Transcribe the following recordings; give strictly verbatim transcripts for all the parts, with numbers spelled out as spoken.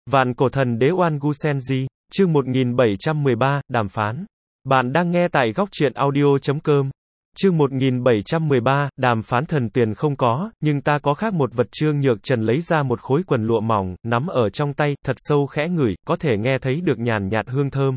Vạn cổ thần đế Oan Gu Senji, chương một nghìn bảy trăm mười ba, đàm phán. Bạn đang nghe tại góc truyện audio chấm com. Chương một nghìn bảy trăm mười ba, đàm phán. Thần tuyền không có, nhưng ta có khác một vật. Trương Nhược Trần lấy ra một khối quần lụa mỏng, nắm ở trong tay, thật sâu khẽ ngửi, có thể nghe thấy được nhàn nhạt hương thơm.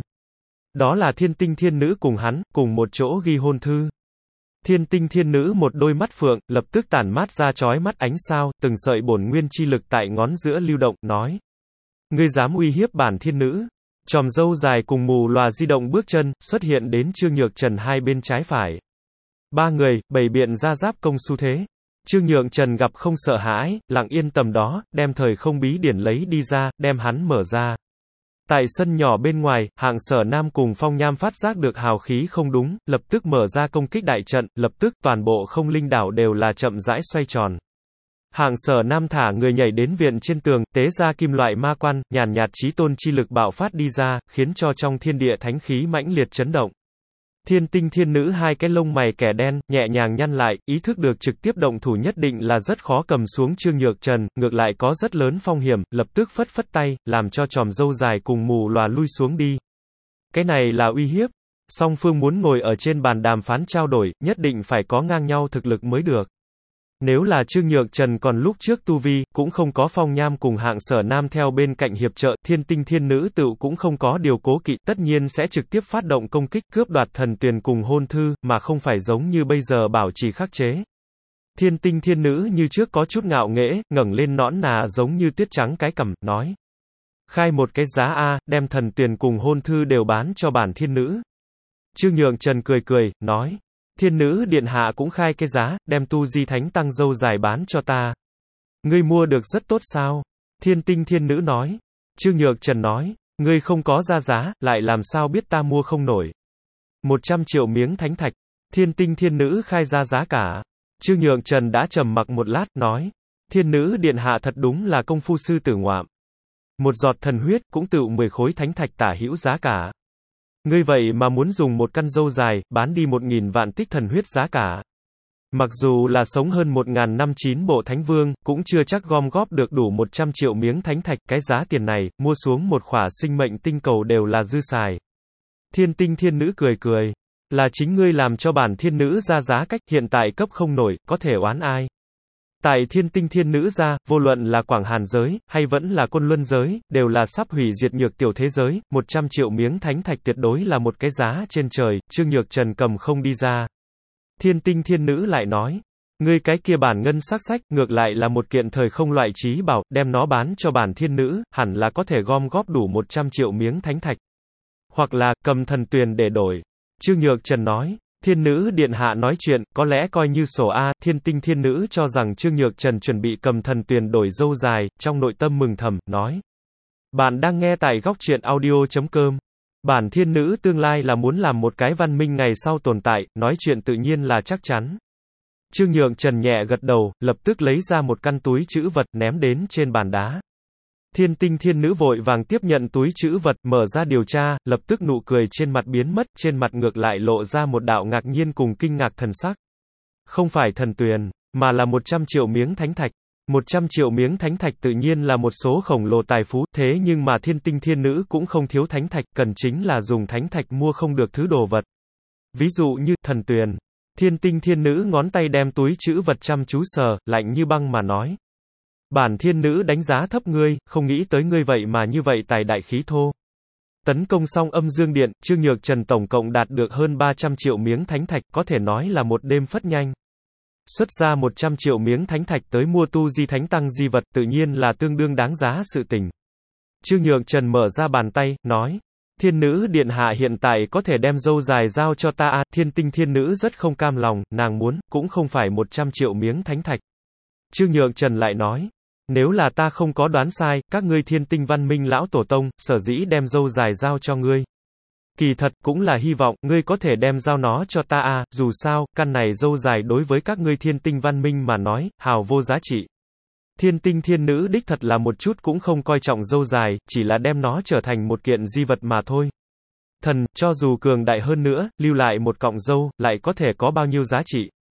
Đó là thiên tinh thiên nữ cùng hắn, cùng một chỗ ghi hôn thư. Thiên tinh thiên nữ một đôi mắt phượng, lập tức tản mát ra chói mắt ánh sao, từng sợi bổn nguyên chi lực tại ngón giữa lưu động, nói. Ngươi dám uy hiếp bản thiên nữ? Chòm râu dài cùng mù lòa di động bước chân, xuất hiện đến Trương Nhược Trần hai bên trái phải. Ba người, bày biện ra giáp công xu thế. Trương Nhược Trần gặp không sợ hãi, lặng yên tầm đó, đem thời không bí điển lấy đi ra, đem hắn mở ra. Tại sân nhỏ bên ngoài, Hạng Sở Nam cùng Phong Nham phát giác được hào khí không đúng, lập tức mở ra công kích đại trận, lập tức toàn bộ không linh đảo đều là chậm rãi xoay tròn. Hạng Sở Nam thả người nhảy đến viện trên tường, tế ra kim loại ma quan, nhàn nhạt chí tôn chi lực bạo phát đi ra, khiến cho trong thiên địa thánh khí mãnh liệt chấn động. Thiên tinh thiên nữ hai cái lông mày kẻ đen, nhẹ nhàng nhăn lại, ý thức được trực tiếp động thủ nhất định là rất khó cầm xuống Trương Nhược Trần, ngược lại có rất lớn phong hiểm, lập tức phất phất tay, làm cho chòm râu dài cùng mù lòa lui xuống đi. Cái này là uy hiếp. Song phương muốn ngồi ở trên bàn đàm phán trao đổi, nhất định phải có ngang nhau thực lực mới được. Nếu là Trương Nhược Trần còn lúc trước tu vi, cũng không có Phong Nham cùng Hạng Sở Nam theo bên cạnh hiệp trợ, thiên tinh thiên nữ tựu cũng không có điều cố kỵ, tất nhiên sẽ trực tiếp phát động công kích cướp đoạt thần tuyền cùng hôn thư, mà không phải giống như bây giờ bảo trì khắc chế. Thiên tinh thiên nữ như trước có chút ngạo nghễ, ngẩng lên nõn nà giống như tuyết trắng cái cằm, nói. Khai một cái giá A, đem thần tuyền cùng hôn thư đều bán cho bản thiên nữ. Trương Nhược Trần cười cười, nói. Thiên nữ điện hạ cũng khai cái giá, đem tu di thánh tăng dâu dài bán cho ta. Ngươi mua được rất tốt sao? Thiên tinh thiên nữ nói. Trương Nhược Trần nói, ngươi không có ra giá, lại làm sao biết ta mua không nổi. Một trăm triệu miếng thánh thạch. Thiên tinh thiên nữ khai ra giá cả. Trương Nhược Trần đã trầm mặc một lát, nói. Thiên nữ điện hạ thật đúng là công phu sư tử ngoạm. Một giọt thần huyết, cũng tựu mười khối thánh thạch tả hữu giá cả. Ngươi vậy mà muốn dùng một căn dâu dài, bán đi một nghìn vạn tích thần huyết giá cả. Mặc dù là sống hơn một ngàn năm chín bộ thánh vương, cũng chưa chắc gom góp được đủ một trăm triệu miếng thánh thạch, cái giá tiền này, mua xuống một khỏa sinh mệnh tinh cầu đều là dư xài. Thiên tinh thiên nữ cười cười. Là chính ngươi làm cho bản thiên nữ ra giá cách, hiện tại cấp không nổi, có thể oán ai. Tại thiên tinh thiên nữ ra, vô luận là Quảng Hàn giới, hay vẫn là Côn Luân giới, đều là sắp hủy diệt nhược tiểu thế giới, một trăm triệu miếng thánh thạch tuyệt đối là một cái giá trên trời, Trương Nhược Trần cầm không đi ra. Thiên tinh thiên nữ lại nói, ngươi cái kia bản ngân sắc sách, ngược lại là một kiện thời không loại trí bảo, đem nó bán cho bản thiên nữ, hẳn là có thể gom góp đủ một trăm triệu miếng thánh thạch. Hoặc là, cầm thần tuyền để đổi. Trương Nhược Trần nói. Thiên nữ điện hạ nói chuyện, có lẽ coi như sổ A, thiên tinh thiên nữ cho rằng Trương Nhược Trần chuẩn bị cầm thần tuyền đổi dâu dài, trong nội tâm mừng thầm, nói. Bạn đang nghe tại góc truyện audio chấm com. Bản thiên nữ tương lai là muốn làm một cái văn minh ngày sau tồn tại, nói chuyện tự nhiên là chắc chắn. Trương Nhược Trần nhẹ gật đầu, lập tức lấy ra một căn túi trữ vật ném đến trên bàn đá. Thiên tinh thiên nữ vội vàng tiếp nhận túi trữ vật, mở ra điều tra, lập tức nụ cười trên mặt biến mất, trên mặt ngược lại lộ ra một đạo ngạc nhiên cùng kinh ngạc thần sắc. Không phải thần tuyền, mà là một trăm triệu miếng thánh thạch. một trăm triệu miếng thánh thạch tự nhiên là một số khổng lồ tài phú, thế nhưng mà thiên tinh thiên nữ cũng không thiếu thánh thạch, cần chính là dùng thánh thạch mua không được thứ đồ vật. Ví dụ như, thần tuyền. Thiên tinh thiên nữ ngón tay đem túi trữ vật chăm chú sờ, lạnh như băng mà nói. Bản thiên nữ đánh giá thấp ngươi, không nghĩ tới ngươi vậy mà như vậy tài đại khí thô. Tấn công xong âm dương điện, Trương Nhược Trần tổng cộng đạt được hơn ba trăm triệu miếng thánh thạch, có thể nói là một đêm phất nhanh. Xuất ra một trăm triệu miếng thánh thạch tới mua tu di thánh tăng di vật tự nhiên là tương đương đáng giá sự tình. Trương Nhược Trần mở ra bàn tay, nói. Thiên nữ điện hạ hiện tại có thể đem dâu dài giao cho ta à, thiên tinh thiên nữ rất không cam lòng, nàng muốn, cũng không phải một trăm triệu miếng thánh thạch. Trương Nhược Trần lại nói. Nếu là ta không có đoán sai, các ngươi thiên tinh văn minh lão tổ tông, sở dĩ đem dâu dài giao cho ngươi. Kỳ thật, cũng là hy vọng, ngươi có thể đem giao nó cho ta à, dù sao, căn này dâu dài đối với các ngươi thiên tinh văn minh mà nói, hào vô giá trị. Thiên tinh thiên nữ đích thật là một chút cũng không coi trọng dâu dài, chỉ là đem nó trở thành một kiện di vật mà thôi. Thần, cho dù cường đại hơn nữa, lưu lại một cọng dâu, lại có thể có bao nhiêu giá trị.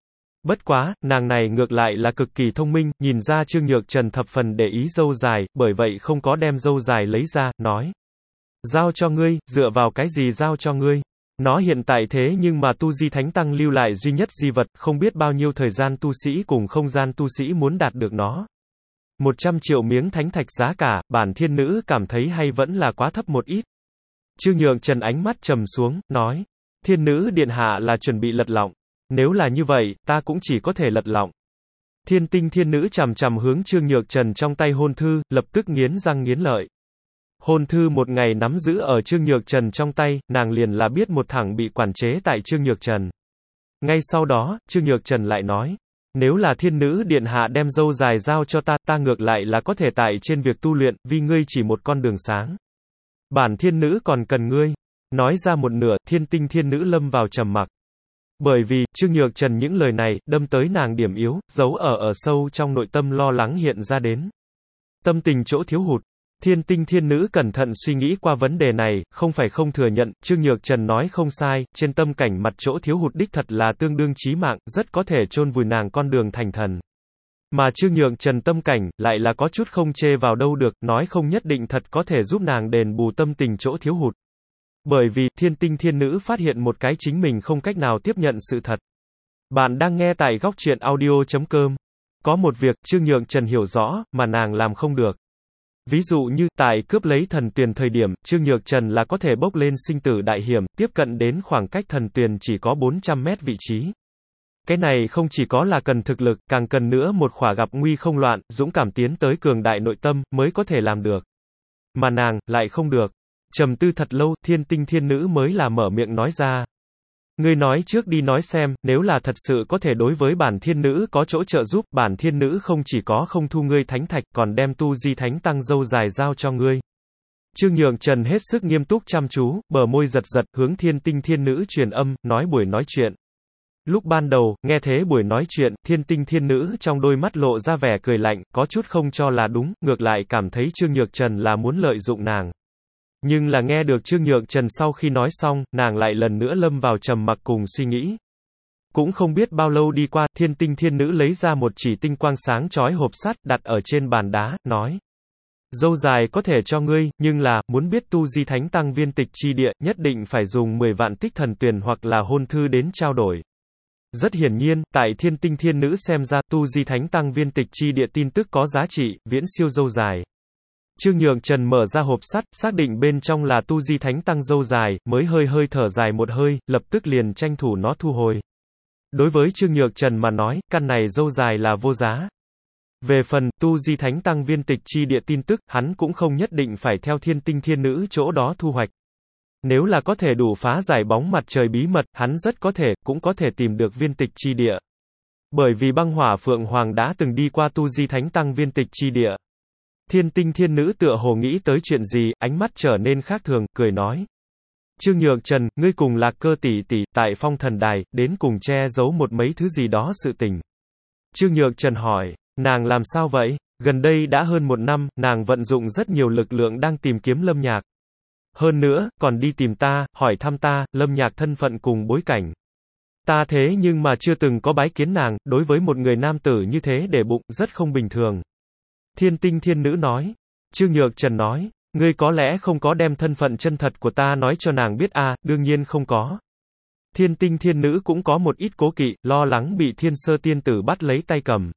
Bất quá, nàng này ngược lại là cực kỳ thông minh, nhìn ra Trương Nhược Trần thập phần để ý râu dài, bởi vậy không có đem râu dài lấy ra, nói. Giao cho ngươi, dựa vào cái gì giao cho ngươi? Nó hiện tại thế nhưng mà tu di thánh tăng lưu lại duy nhất di vật, không biết bao nhiêu thời gian tu sĩ cùng không gian tu sĩ muốn đạt được nó. một trăm triệu miếng thánh thạch giá cả, bản thiên nữ cảm thấy hay vẫn là quá thấp một ít. Trương Nhược Trần ánh mắt trầm xuống, nói. Thiên nữ điện hạ là chuẩn bị lật lọng. Nếu là như vậy, ta cũng chỉ có thể lật lọng. Thiên tinh thiên nữ chằm chằm hướng Trương Nhược Trần trong tay hôn thư, lập tức nghiến răng nghiến lợi. Hôn thư một ngày nắm giữ ở Trương Nhược Trần trong tay, nàng liền là biết một thẳng bị quản chế tại Trương Nhược Trần. Ngay sau đó, Trương Nhược Trần lại nói, nếu là thiên nữ điện hạ đem râu dài giao cho ta, ta ngược lại là có thể tại trên việc tu luyện, vì ngươi chỉ một con đường sáng. Bản thiên nữ còn cần ngươi. Nói ra một nửa, thiên tinh thiên nữ lâm vào trầm mặc. Bởi vì, Trương Nhược Trần những lời này, đâm tới nàng điểm yếu, giấu ở ở sâu trong nội tâm lo lắng hiện ra đến. Tâm tình chỗ thiếu hụt. Thiên tinh thiên nữ cẩn thận suy nghĩ qua vấn đề này, không phải không thừa nhận, Trương Nhược Trần nói không sai, trên tâm cảnh mặt chỗ thiếu hụt đích thật là tương đương chí mạng, rất có thể chôn vùi nàng con đường thành thần. Mà Trương Nhược Trần tâm cảnh, lại là có chút không chê vào đâu được, nói không nhất định thật có thể giúp nàng đền bù tâm tình chỗ thiếu hụt. Bởi vì, thiên tinh thiên nữ phát hiện một cái chính mình không cách nào tiếp nhận sự thật. Bạn đang nghe tại góc truyện audio chấm com. Có một việc, Trương Nhược Trần hiểu rõ, mà nàng làm không được. Ví dụ như, tại cướp lấy thần tuyền thời điểm, Trương Nhược Trần là có thể bốc lên sinh tử đại hiểm, tiếp cận đến khoảng cách thần tuyền chỉ có bốn trăm mét vị trí. Cái này không chỉ có là cần thực lực, càng cần nữa một khỏa gặp nguy không loạn, dũng cảm tiến tới cường đại nội tâm, mới có thể làm được. Mà nàng, lại không được. Trầm tư thật lâu, thiên tinh thiên nữ mới là mở miệng nói ra. Ngươi nói trước đi nói xem, nếu là thật sự có thể đối với bản thiên nữ có chỗ trợ giúp, bản thiên nữ không chỉ có không thu ngươi thánh thạch, còn đem tu di thánh tăng dâu dài giao cho ngươi. Trương Nhược Trần hết sức nghiêm túc chăm chú, bờ môi giật giật, hướng thiên tinh thiên nữ truyền âm, nói buổi nói chuyện. Lúc ban đầu, nghe thế buổi nói chuyện, thiên tinh thiên nữ trong đôi mắt lộ ra vẻ cười lạnh, có chút không cho là đúng, ngược lại cảm thấy Trương Nhược Trần là muốn lợi dụng nàng. Nhưng là nghe được Trương Nhược Trần sau khi nói xong, nàng lại lần nữa lâm vào trầm mặc cùng suy nghĩ. Cũng không biết bao lâu đi qua, thiên tinh thiên nữ lấy ra một chỉ tinh quang sáng chói hộp sắt, đặt ở trên bàn đá, nói. Dâu dài có thể cho ngươi, nhưng là, muốn biết tu di thánh tăng viên tịch chi địa, nhất định phải dùng mười vạn tích thần tuyền hoặc là hôn thư đến trao đổi. Rất hiển nhiên, tại thiên tinh thiên nữ xem ra, tu di thánh tăng viên tịch chi địa tin tức có giá trị, viễn siêu dâu dài. Trương Nhược Trần mở ra hộp sắt, xác định bên trong là tu di thánh tăng dâu dài, mới hơi hơi thở dài một hơi, lập tức liền tranh thủ nó thu hồi. Đối với Trương Nhược Trần mà nói, căn này dâu dài là vô giá. Về phần, tu di thánh tăng viên tịch chi địa tin tức, hắn cũng không nhất định phải theo thiên tinh thiên nữ chỗ đó thu hoạch. Nếu là có thể đủ phá giải bóng mặt trời bí mật, hắn rất có thể, cũng có thể tìm được viên tịch chi địa. Bởi vì băng hỏa phượng hoàng đã từng đi qua tu di thánh tăng viên tịch chi địa. Thiên tinh thiên nữ tựa hồ nghĩ tới chuyện gì, ánh mắt trở nên khác thường, cười nói. Trương Nhược Trần, ngươi cùng Lạc Cơ tỷ tỷ, tại phong thần đài, đến cùng che giấu một mấy thứ gì đó sự tình. Trương Nhược Trần hỏi, nàng làm sao vậy? Gần đây đã hơn một năm, nàng vận dụng rất nhiều lực lượng đang tìm kiếm Lâm Nhạc. Hơn nữa, còn đi tìm ta, hỏi thăm ta, Lâm Nhạc thân phận cùng bối cảnh. Ta thế nhưng mà chưa từng có bái kiến nàng, đối với một người nam tử như thế để bụng, rất không bình thường. Thiên tinh thiên nữ nói. Trương Nhược Trần nói, ngươi có lẽ không có đem thân phận chân thật của ta nói cho nàng biết à, đương nhiên không có. Thiên tinh thiên nữ cũng có một ít cố kỵ, lo lắng bị thiên sơ tiên tử bắt lấy tay cầm.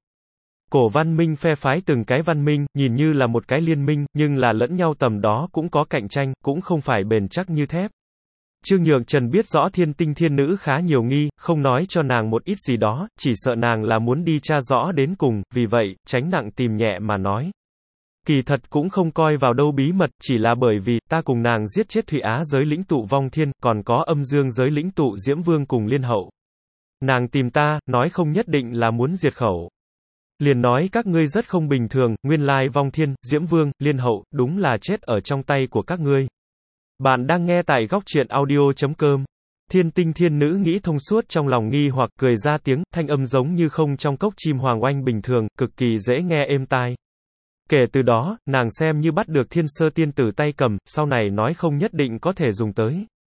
Cổ văn minh phe phái từng cái văn minh, nhìn như là một cái liên minh, nhưng là lẫn nhau tầm đó cũng có cạnh tranh, cũng không phải bền chắc như thép. Trương Nhược Trần biết rõ thiên tinh thiên nữ khá nhiều nghi, không nói cho nàng một ít gì đó, chỉ sợ nàng là muốn đi tra rõ đến cùng, vì vậy, tránh nặng tìm nhẹ mà nói. Kỳ thật cũng không coi vào đâu bí mật, chỉ là bởi vì, ta cùng nàng giết chết Thụy Á giới lĩnh tụ Vong Thiên, còn có âm dương giới lĩnh tụ Diễm Vương cùng Liên Hậu. Nàng tìm ta, nói không nhất định là muốn diệt khẩu. Liền nói các ngươi rất không bình thường, nguyên lai Vong Thiên, Diễm Vương, Liên Hậu, đúng là chết ở trong tay của các ngươi. Bạn đang nghe tại góc truyện audio chấm com. Thiên tinh thiên nữ nghĩ thông suốt trong lòng nghi hoặc cười ra tiếng, thanh âm giống như không trong cốc chim hoàng oanh bình thường, cực kỳ dễ nghe êm tai. Kể từ đó, nàng xem như bắt được thiên sơ tiên tử tay cầm, sau này nói không nhất định có thể dùng tới.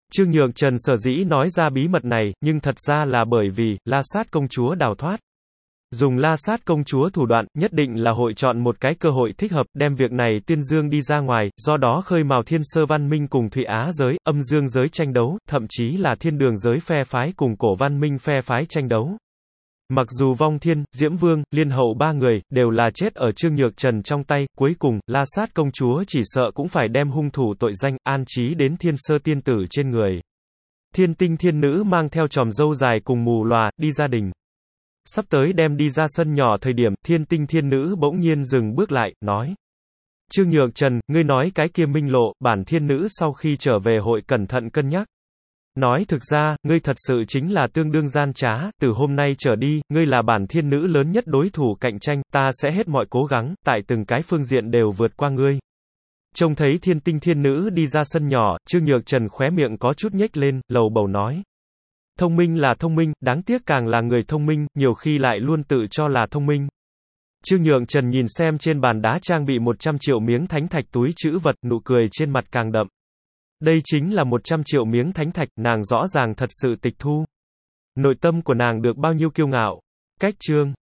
Trương Nhược Trần sở dĩ nói ra bí mật này, nhưng thật ra là bởi vì, La Sát công chúa đào thoát. Dùng La Sát công chúa thủ đoạn, nhất định là hội chọn một cái cơ hội thích hợp, đem việc này tuyên dương đi ra ngoài, do đó khơi mào thiên sơ văn minh cùng Thụy Á giới, âm dương giới tranh đấu, thậm chí là thiên đường giới phe phái cùng cổ văn minh phe phái tranh đấu. Mặc dù Vong Thiên, Diễm Vương, Liên Hậu ba người, đều là chết ở Trương Nhược Trần trong tay, cuối cùng, La Sát công chúa chỉ sợ cũng phải đem hung thủ tội danh, an trí đến thiên sơ tiên tử trên người. Thiên tinh thiên nữ mang theo tròm râu dài cùng mù lòa, đi gia đình. Sắp tới đem đi ra sân nhỏ thời điểm, thiên tinh thiên nữ bỗng nhiên dừng bước lại, nói. Trương Nhược Trần, ngươi nói cái kia minh lộ, bản thiên nữ sau khi trở về hội cẩn thận cân nhắc. Nói thực ra, ngươi thật sự chính là tương đương gian trá, từ hôm nay trở đi, ngươi là bản thiên nữ lớn nhất đối thủ cạnh tranh, ta sẽ hết mọi cố gắng, tại từng cái phương diện đều vượt qua ngươi. Trông thấy thiên tinh thiên nữ đi ra sân nhỏ, Trương Nhược Trần khóe miệng có chút nhếch lên, lầu bầu nói. Thông minh là thông minh, đáng tiếc càng là người thông minh, nhiều khi lại luôn tự cho là thông minh. Trương Nhược Trần nhìn xem trên bàn đá trang bị một trăm triệu miếng thánh thạch túi trữ vật, nụ cười trên mặt càng đậm. Đây chính là một trăm triệu miếng thánh thạch, nàng rõ ràng thật sự tịch thu. Nội tâm của nàng được bao nhiêu kiêu ngạo. Cách chương